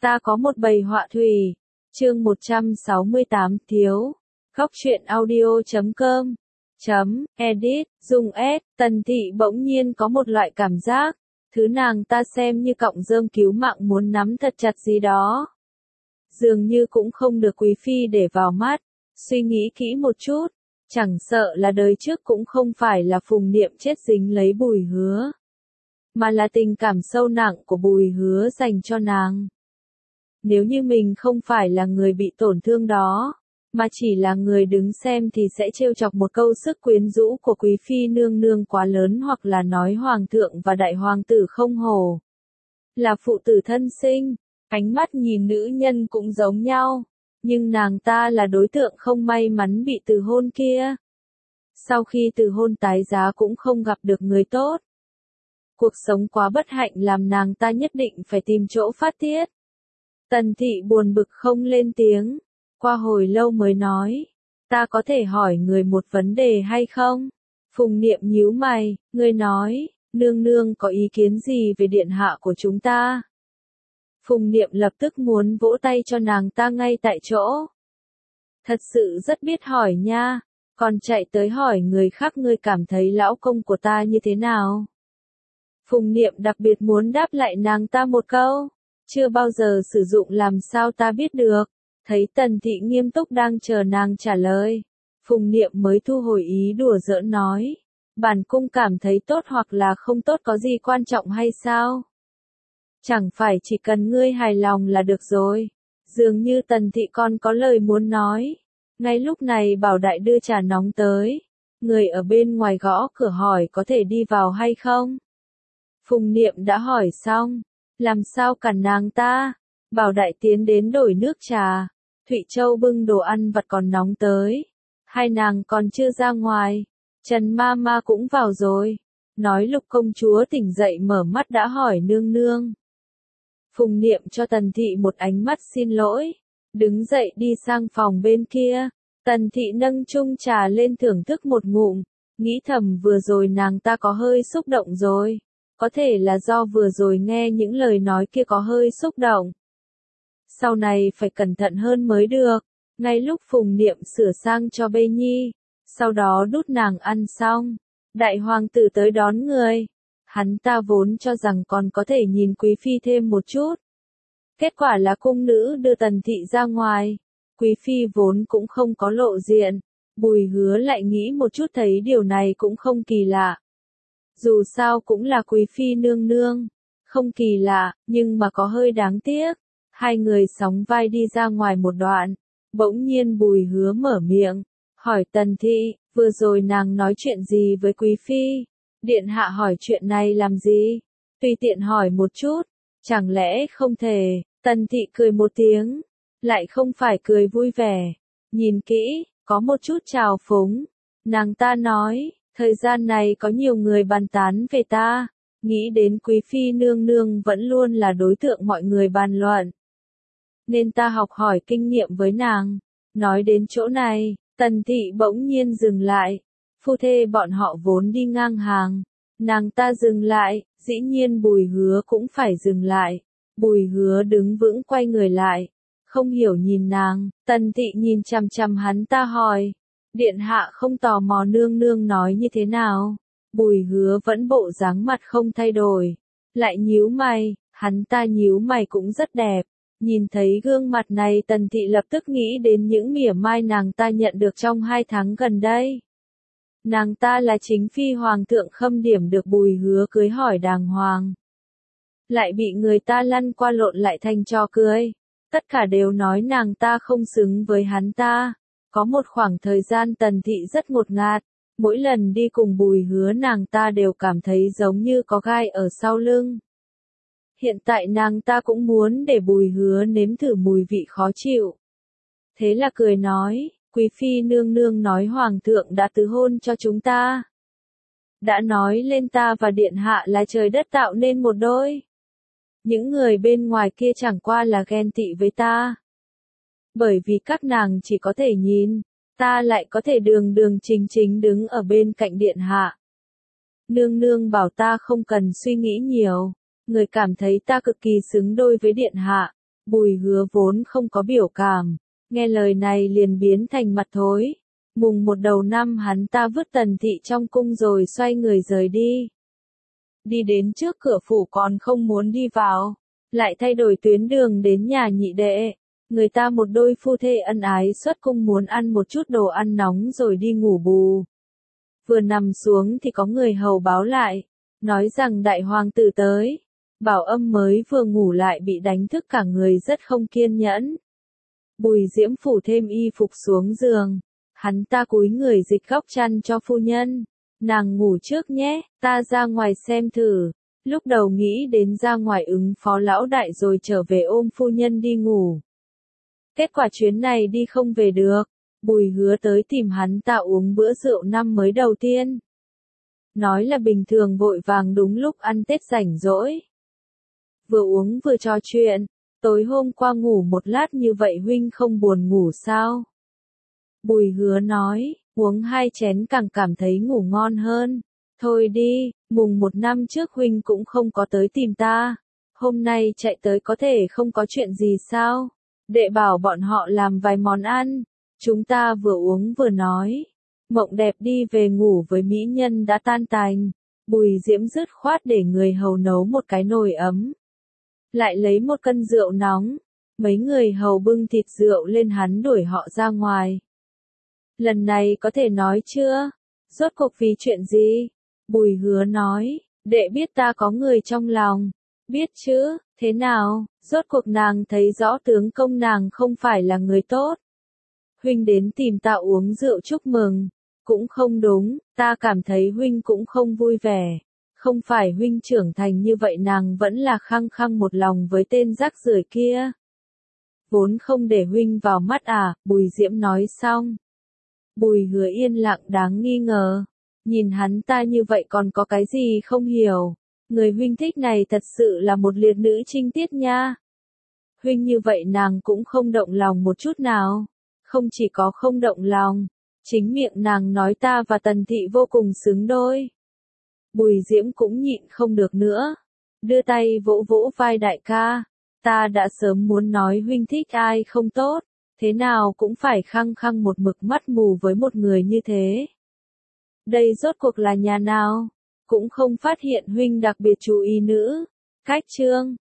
Ta có một bầy họa thủy. Chương 168 thiếu. Góc truyện audio.com edit, dùng S, Tần Thị bỗng nhiên có một loại cảm giác, thứ nàng ta xem như cọng rơm cứu mạng muốn nắm thật chặt gì đó. Dường như cũng không được Quý Phi để vào mắt, suy nghĩ kỹ một chút, chẳng sợ là đời trước cũng không phải là Phùng Niệm chết dính lấy Bùi Hứa, mà là tình cảm sâu nặng của Bùi Hứa dành cho nàng. Nếu như mình không phải là người bị tổn thương đó, mà chỉ là người đứng xem thì sẽ trêu chọc một câu sức quyến rũ của Quý Phi nương nương quá lớn, hoặc là nói Hoàng thượng và Đại Hoàng tử không hổ là phụ tử thân sinh, ánh mắt nhìn nữ nhân cũng giống nhau, nhưng nàng ta là đối tượng không may mắn bị từ hôn kia. Sau khi từ hôn tái giá cũng không gặp được người tốt. Cuộc sống quá bất hạnh làm nàng ta nhất định phải tìm chỗ phát tiết. Tần Thị buồn bực không lên tiếng, qua hồi lâu mới nói, ta có thể hỏi người một vấn đề hay không? Phùng Niệm nhíu mày, người nói, nương nương có ý kiến gì về điện hạ của chúng ta? Phùng Niệm lập tức muốn vỗ tay cho nàng ta ngay tại chỗ. Thật sự rất biết hỏi nha, còn chạy tới hỏi người khác ngươi cảm thấy lão công của ta như thế nào? Phùng Niệm đặc biệt muốn đáp lại nàng ta một câu, chưa bao giờ sử dụng làm sao ta biết được. Thấy Tần Thị nghiêm túc đang chờ nàng trả lời, Phùng Niệm mới thu hồi ý đùa giỡn nói, bản cung cảm thấy tốt hoặc là không tốt có gì quan trọng hay sao? Chẳng phải chỉ cần ngươi hài lòng là được rồi. Dường như Tần Thị còn có lời muốn nói. Ngay lúc này Bảo Đại đưa trà nóng tới. Người ở bên ngoài gõ cửa hỏi có thể đi vào hay không? Phùng Niệm đã hỏi xong, làm sao cản nàng ta? Bảo Đại tiến đến đổi nước trà. Thụy Châu bưng đồ ăn vặt còn nóng tới. Hai nàng còn chưa ra ngoài. Trần Ma Ma cũng vào rồi. Nói Lục công chúa tỉnh dậy mở mắt đã hỏi nương nương. Phùng Niệm cho Tần Thị một ánh mắt xin lỗi. Đứng dậy đi sang phòng bên kia. Tần Thị nâng chung trà lên thưởng thức một ngụm. Nghĩ thầm vừa rồi nàng ta có hơi xúc động rồi. Có thể là do vừa rồi nghe những lời nói kia có hơi xúc động. Sau này phải cẩn thận hơn mới được. Ngay lúc Phùng Niệm sửa sang cho Bê Nhi, sau đó đút nàng ăn xong, Đại Hoàng tử tới đón người. Hắn ta vốn cho rằng còn có thể nhìn Quý Phi thêm một chút. Kết quả là cung nữ đưa Tần Thị ra ngoài. Quý Phi vốn cũng không có lộ diện. Bùi Hứa lại nghĩ một chút thấy điều này cũng không kỳ lạ. Dù sao cũng là Quý Phi nương nương. Không kỳ lạ, nhưng mà có hơi đáng tiếc. Hai người sóng vai đi ra ngoài một đoạn. Bỗng nhiên Bùi Hứa mở miệng. Hỏi Tần Thị, vừa rồi nàng nói chuyện gì với Quý Phi? Điện hạ hỏi chuyện này làm gì? Tùy tiện hỏi một chút. Chẳng lẽ không thể? Tần Thị cười một tiếng. Lại không phải cười vui vẻ. Nhìn kỹ, có một chút trào phúng. Nàng ta nói, thời gian này có nhiều người bàn tán về ta. Nghĩ đến Quý Phi nương nương vẫn luôn là đối tượng mọi người bàn luận. Nên ta học hỏi kinh nghiệm với nàng. Nói đến chỗ này, Tần Thị bỗng nhiên dừng lại. Phu thê bọn họ vốn đi ngang hàng. Nàng ta dừng lại, dĩ nhiên Bùi Hứa cũng phải dừng lại. Bùi Hứa đứng vững quay người lại. Không hiểu nhìn nàng, Tần Thị nhìn chằm chằm hắn ta hỏi. Điện hạ không tò mò nương nương nói như thế nào? Bùi Hứa vẫn bộ dáng mặt không thay đổi. Lại nhíu mày, hắn ta nhíu mày cũng rất đẹp. Nhìn thấy gương mặt này Tần Thị lập tức nghĩ đến những mỉa mai nàng ta nhận được trong 2 tháng gần đây. Nàng ta là chính phi hoàng thượng Khâm Điểm được Bùi Hứa cưới hỏi đàng hoàng. Lại bị người ta lăn qua lộn lại thành trò cười. Tất cả đều nói nàng ta không xứng với hắn ta. Có một khoảng thời gian Tần Thị rất ngột ngạt. Mỗi lần đi cùng Bùi Hứa nàng ta đều cảm thấy giống như có gai ở sau lưng. Hiện tại nàng ta cũng muốn để Bùi Hứa nếm thử mùi vị khó chịu. Thế là cười nói, Quý Phi nương nương nói Hoàng thượng đã từ hôn cho chúng ta. Đã nói lên ta và Điện hạ là trời đất tạo nên một đôi. Những người bên ngoài kia chẳng qua là ghen tị với ta. Bởi vì các nàng chỉ có thể nhìn, ta lại có thể đường đường chính chính đứng ở bên cạnh Điện hạ. Nương nương bảo ta không cần suy nghĩ nhiều. Người cảm thấy ta cực kỳ xứng đôi với Điện hạ. Bùi Hứa vốn không có biểu cảm, nghe lời này liền biến thành mặt thối. Mùng 1 đầu năm hắn ta vứt Tần Thị trong cung rồi xoay người rời đi. Đi đến trước cửa phủ còn không muốn đi vào, lại thay đổi tuyến đường đến nhà nhị đệ. Người ta một đôi phu thê ân ái xuất cung muốn ăn một chút đồ ăn nóng rồi đi ngủ bù. Vừa nằm xuống thì có người hầu báo lại, nói rằng đại hoàng tử tới. Bảo Âm mới vừa ngủ lại bị đánh thức cả người rất không kiên nhẫn. Bùi Diễm phủ thêm y phục xuống giường. Hắn ta cúi người dịch góc chăn cho phu nhân. Nàng ngủ trước nhé, ta ra ngoài xem thử. Lúc đầu nghĩ đến ra ngoài ứng phó lão đại rồi trở về ôm phu nhân đi ngủ. Kết quả chuyến này đi không về được. Bùi Hứa tới tìm hắn ta uống bữa rượu năm mới đầu tiên. Nói là bình thường vội vàng đúng lúc ăn Tết rảnh rỗi. Vừa uống vừa trò chuyện, tối hôm qua ngủ một lát như vậy huynh không buồn ngủ sao? Bùi Hứa nói, uống 2 chén càng cảm thấy ngủ ngon hơn. Thôi đi, mùng 1 năm trước huynh cũng không có tới tìm ta. Hôm nay chạy tới có thể không có chuyện gì sao? Đệ bảo bọn họ làm vài món ăn. Chúng ta vừa uống vừa nói. Mộng đẹp đi về ngủ với mỹ nhân đã tan tành. Bùi Diễm dứt khoát để người hầu nấu một cái nồi ấm. Lại lấy 1 cân rượu nóng. Mấy người hầu bưng thịt rượu lên hắn đuổi họ ra ngoài. Lần này có thể nói chưa? Rốt cuộc vì chuyện gì? Bùi Hứa nói, đệ biết ta có người trong lòng. Biết chứ, thế nào? Rốt cuộc nàng thấy rõ tướng công nàng không phải là người tốt. Huynh đến tìm ta uống rượu chúc mừng. Cũng không đúng, ta cảm thấy huynh cũng không vui vẻ. Không phải huynh trưởng thành như vậy nàng vẫn là khăng khăng một lòng với tên rác rưởi kia. Vốn không để huynh vào mắt à, Bùi Diễm nói xong. Bùi Hứa yên lặng đáng nghi ngờ. Nhìn hắn ta như vậy còn có cái gì không hiểu. Người huynh thích này thật sự là một liệt nữ trinh tiết nha. Huynh như vậy nàng cũng không động lòng một chút nào. Không chỉ có không động lòng, chính miệng nàng nói ta và Tần Thị vô cùng xứng đôi. Bùi Diễm cũng nhịn không được nữa. Đưa tay vỗ vỗ vai đại ca. Ta đã sớm muốn nói huynh thích ai không tốt. Thế nào cũng phải khăng khăng một mực mắt mù với một người như thế. Đây rốt cuộc là nhà nào? Cũng không phát hiện huynh đặc biệt chú ý nữ. Cách chương